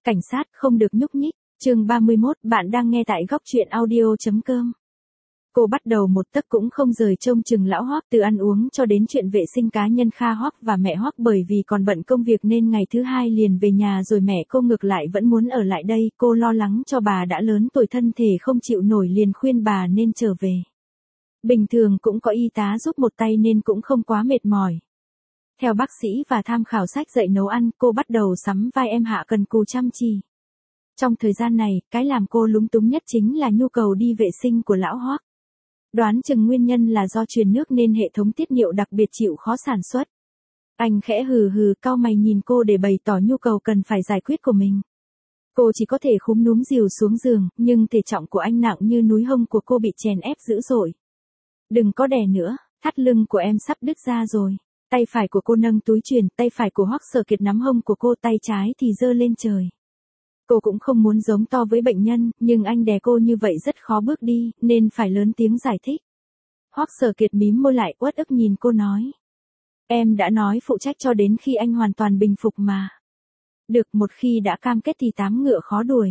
Cảnh sát không được nhúc nhích. Chương 31, bạn đang nghe tại góc truyện audio.com. Cô bắt đầu một tấc cũng không rời trông chừng lão Hoắc, từ ăn uống cho đến chuyện vệ sinh cá nhân Kha Hoắc và mẹ Hoắc, bởi vì còn bận công việc nên ngày thứ hai liền về nhà rồi, mẹ cô ngược lại vẫn muốn ở lại đây, cô lo lắng cho bà đã lớn tuổi thân thể không chịu nổi liền khuyên bà nên trở về. Bình thường cũng có y tá giúp một tay nên cũng không quá mệt mỏi. Theo bác sĩ và tham khảo sách dạy nấu ăn, cô bắt đầu sắm vai em Hạ cần cù chăm chỉ. Trong thời gian này, cái làm cô lúng túng nhất chính là nhu cầu đi vệ sinh của lão Hoắc. Đoán chừng nguyên nhân là do truyền nước nên hệ thống tiết niệu đặc biệt chịu khó sản xuất. Anh khẽ hừ hừ cau mày nhìn cô để bày tỏ nhu cầu cần phải giải quyết của mình. Cô chỉ có thể khúm núm dìu xuống giường, nhưng thể trọng của anh nặng như núi, hông của cô bị chèn ép dữ dội. Đừng có đè nữa, thắt lưng của em sắp đứt ra rồi. Tay phải của cô nâng túi chuyền, tay phải của Hoắc Sở Kiệt nắm hông của cô, tay trái thì giơ lên trời. Cô cũng không muốn giống to với bệnh nhân, nhưng anh đè cô như vậy rất khó bước đi, nên phải lớn tiếng giải thích. Hoắc Sở Kiệt mím môi lại, uất ức nhìn cô nói. Em đã nói phụ trách cho đến khi anh hoàn toàn bình phục mà. Được, một khi đã cam kết thì tám ngựa khó đuổi.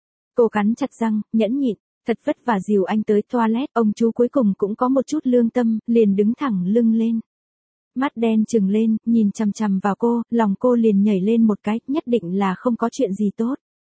Cô cắn chặt răng, nhẫn nhịn, thật vất vả dìu anh tới toilet, ông chú cuối cùng cũng có một chút lương tâm, liền đứng thẳng lưng lên. Mắt đen trừng lên, nhìn chằm chằm vào cô, lòng cô liền nhảy lên một cái, nhất định là không có chuyện gì tốt.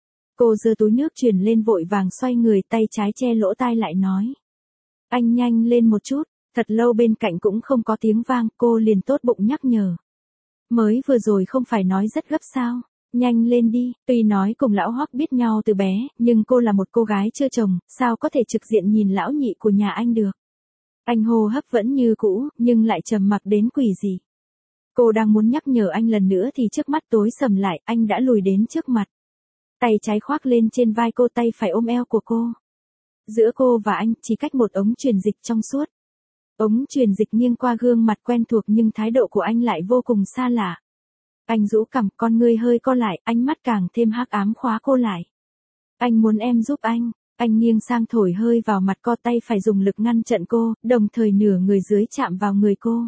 Cô giơ túi nước truyền lên vội vàng xoay người, tay trái che lỗ tai lại nói. Anh nhanh lên một chút, thật lâu bên cạnh cũng không có tiếng vang, cô liền tốt bụng nhắc nhở. Mới vừa rồi không phải nói rất gấp sao, nhanh lên đi, tuy nói cùng lão Hoắc biết nhau từ bé, nhưng cô là một cô gái chưa chồng, sao có thể trực diện nhìn lão nhị của nhà anh được. Anh hô hấp vẫn như cũ, nhưng lại trầm mặc đến quỷ dị. Cô đang muốn nhắc nhở anh lần nữa thì trước mắt tối sầm lại, anh đã lùi đến trước mặt. Tay trái khoác lên trên vai cô, tay phải ôm eo của cô. Giữa cô và anh chỉ cách một ống truyền dịch trong suốt. Ống truyền dịch nghiêng qua gương mặt quen thuộc nhưng thái độ của anh lại vô cùng xa lạ. Anh rũ cằm, con ngươi hơi co lại, ánh mắt càng thêm hắc ám khóa cô lại. Anh muốn em giúp anh. Anh nghiêng sang thổi hơi vào mặt cô, tay phải dùng lực ngăn chặn cô, đồng thời nửa người dưới chạm vào người cô.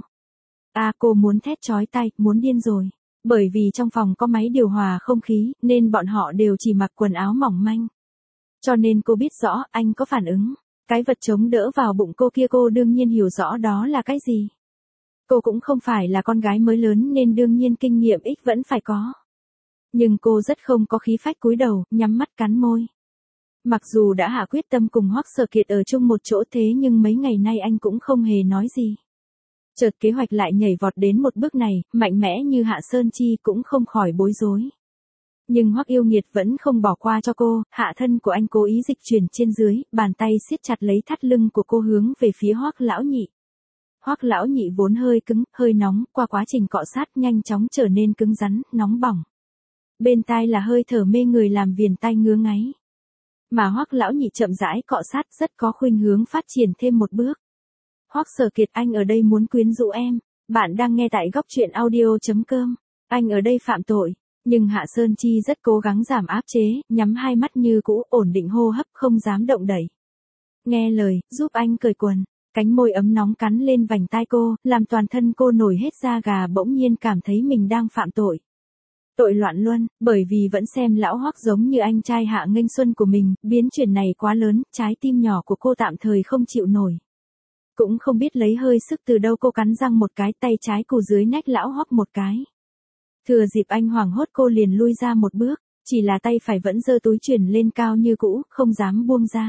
Cô muốn thét chói tai, muốn điên rồi. Bởi vì trong phòng có máy điều hòa không khí, nên bọn họ đều chỉ mặc quần áo mỏng manh. Cho nên cô biết rõ anh có phản ứng. Cái vật chống đỡ vào bụng cô kia cô đương nhiên hiểu rõ đó là cái gì. Cô cũng không phải là con gái mới lớn nên đương nhiên kinh nghiệm ít vẫn phải có. Nhưng cô rất không có khí phách, cúi đầu, nhắm mắt cắn môi. Mặc dù đã hạ quyết tâm cùng Hoắc Sở Kiệt ở chung một chỗ thế nhưng mấy ngày nay anh cũng không hề nói gì. Chợt kế hoạch lại nhảy vọt đến một bước này, mạnh mẽ như Hạ Sơn Chi cũng không khỏi bối rối. Nhưng Hoắc yêu nghiệt vẫn không bỏ qua cho cô, hạ thân của anh cố ý dịch chuyển trên dưới, bàn tay siết chặt lấy thắt lưng của cô hướng về phía Hoắc lão nhị. Hoắc lão nhị vốn hơi cứng, hơi nóng, qua quá trình cọ sát nhanh chóng trở nên cứng rắn, nóng bỏng. Bên tai là hơi thở mê người làm viền tai ngứa ngáy. Mà Hoắc lão nhị chậm rãi cọ sát rất có khuynh hướng phát triển thêm một bước. Hoắc Sở Kiệt, anh ở đây muốn quyến rũ em. Bạn đang nghe tại góc truyện audio.com. Anh ở đây phạm tội. Nhưng Hạ Sơn Chi rất cố gắng giảm áp chế, nhắm hai mắt như cũ, ổn định hô hấp, không dám động đậy. Nghe lời, giúp anh cởi quần. Cánh môi ấm nóng cắn lên vành tai cô, làm toàn thân cô nổi hết da gà, bỗng nhiên cảm thấy mình đang phạm tội. Tội loạn luân, bởi vì vẫn xem lão Hoắc giống như anh trai Hạ Nghênh Xuân của mình, biến chuyển này quá lớn, trái tim nhỏ của cô tạm thời không chịu nổi. Cũng không biết lấy hơi sức từ đâu, cô cắn răng một cái, tay trái cù dưới nách lão Hoắc một cái. Thừa dịp anh hoảng hốt cô liền lui ra một bước, chỉ là tay phải vẫn giơ túi chuyền lên cao như cũ, không dám buông ra.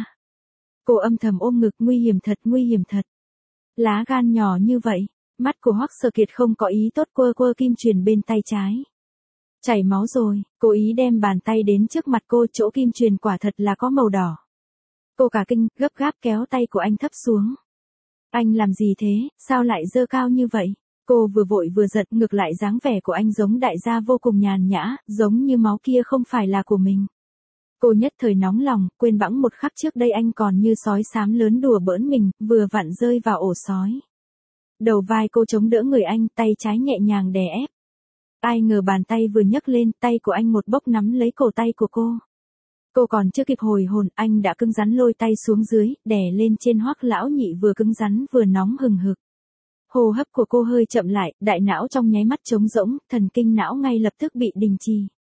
Cô âm thầm ôm ngực, nguy hiểm thật, nguy hiểm thật. Lá gan nhỏ như vậy, mắt của Hoắc Sở Kiệt không có ý tốt, quơ quơ kim chuyền bên tay trái. Chảy máu rồi, cố ý đem bàn tay đến trước mặt cô, chỗ kim chuyền quả thật là có màu đỏ. Cô cả kinh, gấp gáp kéo tay của anh thấp xuống. Anh làm gì thế, sao lại giơ cao như vậy? Cô vừa vội vừa giận, ngược lại dáng vẻ của anh giống đại gia vô cùng nhàn nhã, giống như máu kia không phải là của mình. Cô nhất thời nóng lòng, quên bẵng một khắc trước đây anh còn như sói xám lớn đùa bỡn mình, vừa vặn rơi vào ổ sói. Đầu vai cô chống đỡ người anh, tay trái nhẹ nhàng đè ép. Ai ngờ bàn tay vừa nhấc lên, tay của anh một bốc nắm lấy cổ tay của cô. Cô còn chưa kịp hồi hồn, anh đã cứng rắn lôi tay xuống dưới, đè lên trên Hoắc lão nhị, vừa cứng rắn vừa nóng hừng hực. Hô hấp của cô hơi chậm lại, đại não trong nháy mắt trống rỗng, thần kinh não ngay lập tức bị đình trì.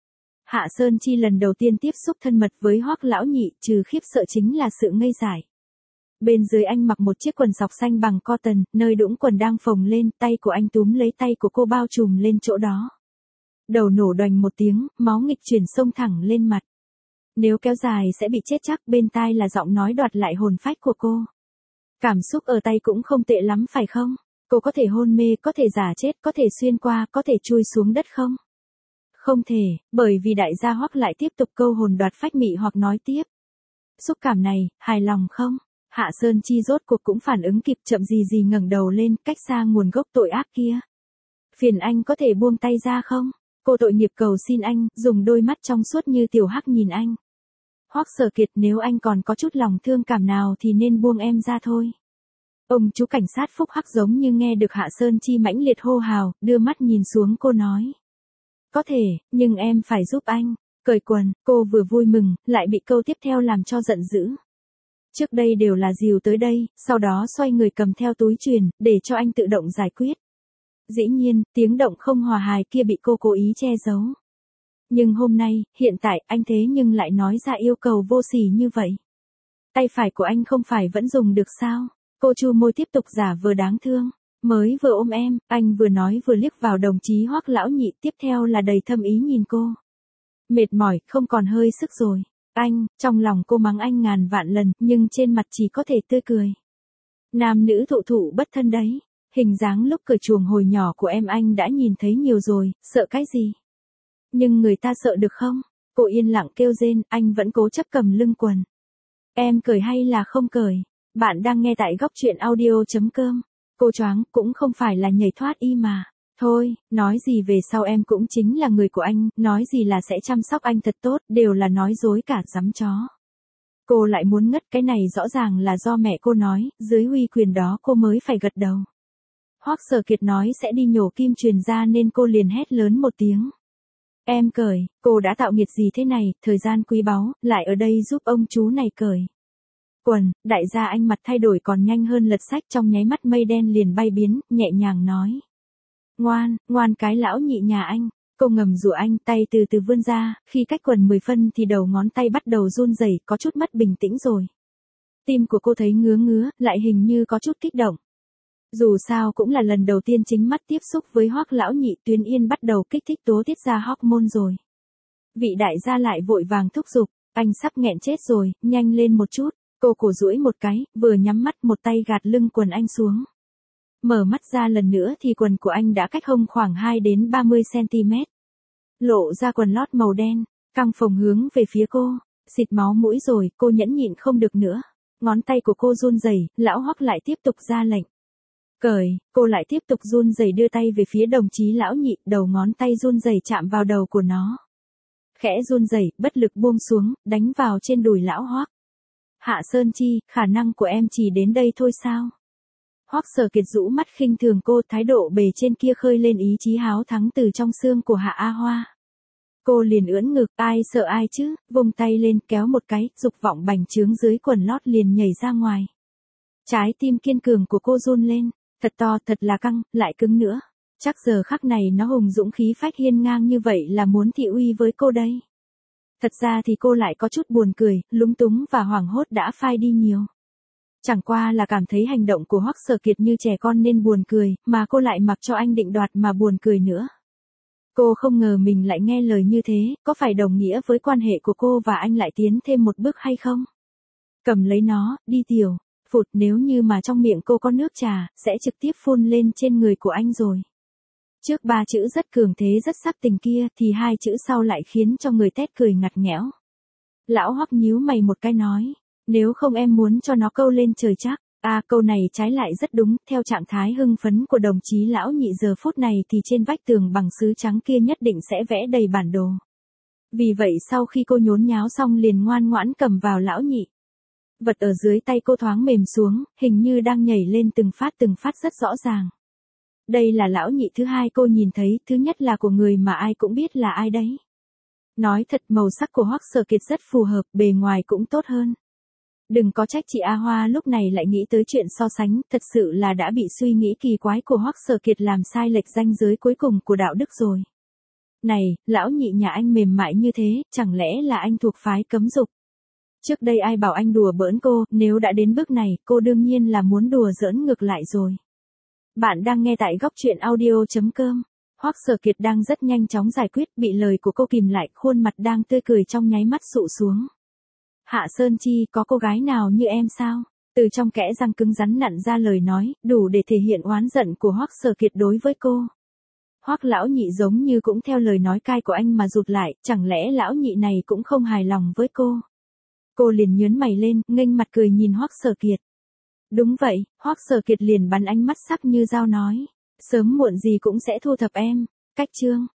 Hạ Sơn Chi lần đầu tiên tiếp xúc thân mật với Hoắc lão nhị, trừ khiếp sợ chính là sự ngây dại. Bên dưới anh mặc một chiếc quần sọc xanh bằng cotton, nơi đũng quần đang phồng lên, tay của anh túm lấy tay của cô bao trùm lên chỗ đó. Đầu nổ đoành một tiếng, máu nghịch chuyển xông thẳng lên mặt. Nếu kéo dài sẽ bị chết chắc, bên tai là giọng nói đoạt lại hồn phách của cô. Cảm xúc ở tay cũng không tệ lắm phải không? Cô có thể hôn mê, có thể giả chết, có thể xuyên qua, có thể chui xuống đất không? Không thể, bởi vì đại gia Hoắc lại tiếp tục câu hồn đoạt phách mị hoặc nói tiếp. Xúc cảm này, hài lòng không? Hạ Sơn Chi rốt cuộc cũng phản ứng kịp, chậm gì ngẩng đầu lên, cách xa nguồn gốc tội ác kia. Phiền anh có thể buông tay ra không? Cô tội nghiệp cầu xin anh, dùng đôi mắt trong suốt như tiểu hắc nhìn anh. Hoắc Sở Kiệt, nếu anh còn có chút lòng thương cảm nào thì nên buông em ra thôi. Ông chú cảnh sát Phúc Hắc giống như nghe được Hạ Sơn Chi mãnh liệt hô hào, đưa mắt nhìn xuống cô nói. Có thể, nhưng em phải giúp anh. Cởi quần, cô vừa vui mừng, lại bị câu tiếp theo làm cho giận dữ. Trước đây đều là dìu tới đây, sau đó xoay người cầm theo túi chuyền, để cho anh tự động giải quyết. Dĩ nhiên, tiếng động không hòa hài kia bị cô cố ý che giấu. Nhưng hôm nay, hiện tại, anh thế nhưng lại nói ra yêu cầu vô sỉ như vậy. Tay phải của anh không phải vẫn dùng được sao? Cô chu môi tiếp tục giả vờ đáng thương. Mới vừa ôm em, anh vừa nói vừa liếc vào đồng chí Hoắc lão nhị, tiếp theo là đầy thâm ý nhìn cô. Mệt mỏi, không còn hơi sức rồi. Anh, trong lòng cô mắng anh ngàn vạn lần, nhưng trên mặt chỉ có thể tươi cười. Nam nữ thụ thụ bất thân đấy. Hình dáng lúc cởi chuồng hồi nhỏ của em anh đã nhìn thấy nhiều rồi, sợ cái gì? Nhưng người ta sợ được không? Cô yên lặng kêu rên, anh vẫn cố chấp cầm lưng quần. Em cởi hay là không cởi? Bạn đang nghe tại góc truyện audio.com. Cô choáng, cũng không phải là nhảy thoát y mà. Thôi, nói gì về sau em cũng chính là người của anh, nói gì là sẽ chăm sóc anh thật tốt, đều là nói dối cả giấm chó. Cô lại muốn ngất, cái này rõ ràng là do mẹ cô nói, dưới uy quyền đó cô mới phải gật đầu. Hoắc Sở Kiệt nói sẽ đi nhổ kim truyền ra nên cô liền hét lớn một tiếng. Em cởi, cô đã tạo nghiệt gì thế này, thời gian quý báu, lại ở đây giúp ông chú này cởi. Quần, đại gia anh mặt thay đổi còn nhanh hơn lật sách, trong nháy mắt mây đen liền bay biến, nhẹ nhàng nói. Ngoan, ngoan cái lão nhị nhà anh. Cô ngầm rủa anh, tay từ từ vươn ra, khi cách quần 10 phân thì đầu ngón tay bắt đầu run rẩy, có chút mất bình tĩnh rồi. Tim của cô thấy ngứa ngứa, lại hình như có chút kích động. Dù sao cũng là lần đầu tiên chính mắt tiếp xúc với Hoắc lão nhị, Tuyến Yên bắt đầu kích thích tố tiết ra hormone rồi. Vị đại gia lại vội vàng thúc giục, anh sắp nghẹn chết rồi, nhanh lên một chút. Cô cổ duỗi một cái, vừa nhắm mắt một tay gạt lưng quần anh xuống. Mở mắt ra lần nữa thì quần của anh đã cách hông khoảng 2 đến 30 cm. Lộ ra quần lót màu đen, căng phồng hướng về phía cô, xịt máu mũi rồi, cô nhẫn nhịn không được nữa. Ngón tay của cô run rẩy, lão Hoắc lại tiếp tục ra lệnh. Cởi, cô lại tiếp tục run rẩy đưa tay về phía đồng chí lão nhị, đầu ngón tay run rẩy chạm vào đầu của nó. Khẽ run rẩy, bất lực buông xuống, đánh vào trên đùi lão Hoắc. Hạ Sơn Chi, khả năng của em chỉ đến đây thôi sao? Hoắc Sở Kiệt rũ mắt khinh thường cô, thái độ bề trên kia khơi lên ý chí háo thắng từ trong xương của Hạ A Hoa. Cô liền ưỡn ngực, ai sợ ai chứ, vung tay lên kéo một cái, dục vọng bành trướng dưới quần lót liền nhảy ra ngoài. Trái tim kiên cường của cô run lên, thật to, thật là căng, lại cứng nữa. Chắc giờ khắc này nó hùng dũng khí phách hiên ngang như vậy là muốn thị uy với cô đây. Thật ra thì cô lại có chút buồn cười, lúng túng và hoảng hốt đã phai đi nhiều. Chẳng qua là cảm thấy hành động của Hoắc Sở Kiệt như trẻ con nên buồn cười, mà cô lại mặc cho anh định đoạt mà buồn cười nữa. Cô không ngờ mình lại nghe lời như thế, có phải đồng nghĩa với quan hệ của cô và anh lại tiến thêm một bước hay không? Cầm lấy nó, đi tiểu, phụt, nếu như mà trong miệng cô có nước trà, sẽ trực tiếp phun lên trên người của anh rồi. Trước 3 chữ rất cường thế rất sắc tình kia thì 2 chữ sau lại khiến cho người tét cười ngặt nghẽo. Lão Hoắc nhíu mày một cái nói, nếu không em muốn cho nó câu lên trời chắc. Câu này trái lại rất đúng, theo trạng thái hưng phấn của đồng chí lão nhị giờ phút này thì trên vách tường bằng sứ trắng kia nhất định sẽ vẽ đầy bản đồ. Vì vậy sau khi cô nhốn nháo xong liền ngoan ngoãn cầm vào lão nhị. Vật ở dưới tay cô thoáng mềm xuống, hình như đang nhảy lên từng phát rất rõ ràng. Đây là lão nhị thứ hai cô nhìn thấy, thứ nhất là của người mà ai cũng biết là ai đấy. Nói thật màu sắc của Hoắc Sở Kiệt rất phù hợp, bề ngoài cũng tốt hơn. Đừng có trách chị A Hoa lúc này lại nghĩ tới chuyện so sánh, thật sự là đã bị suy nghĩ kỳ quái của Hoắc Sở Kiệt làm sai lệch ranh giới cuối cùng của đạo đức rồi. Này, lão nhị nhà anh mềm mại như thế, chẳng lẽ là anh thuộc phái cấm dục? Trước đây ai bảo anh đùa bỡn cô, nếu đã đến bước này, cô đương nhiên là muốn đùa giỡn ngược lại rồi. Bạn đang nghe tại góc truyện audio.com. Hoắc Sở Kiệt đang rất nhanh chóng giải quyết, bị lời của cô kìm lại, khuôn mặt đang tươi cười trong nháy mắt sụ xuống. Hạ Sơn Chi, có cô gái nào như em sao? Từ trong kẽ răng cứng rắn nặn ra lời nói, đủ để thể hiện oán giận của Hoắc Sở Kiệt đối với cô. Hoắc lão nhị giống như cũng theo lời nói cay của anh mà rụt lại, chẳng lẽ lão nhị này cũng không hài lòng với cô? Cô liền nhướng mày lên, nghênh mặt cười nhìn Hoắc Sở Kiệt. Đúng vậy, Hoắc Sở Kiệt liền bắn ánh mắt sắc như dao nói. Sớm muộn gì cũng sẽ thu thập em. Cách chương.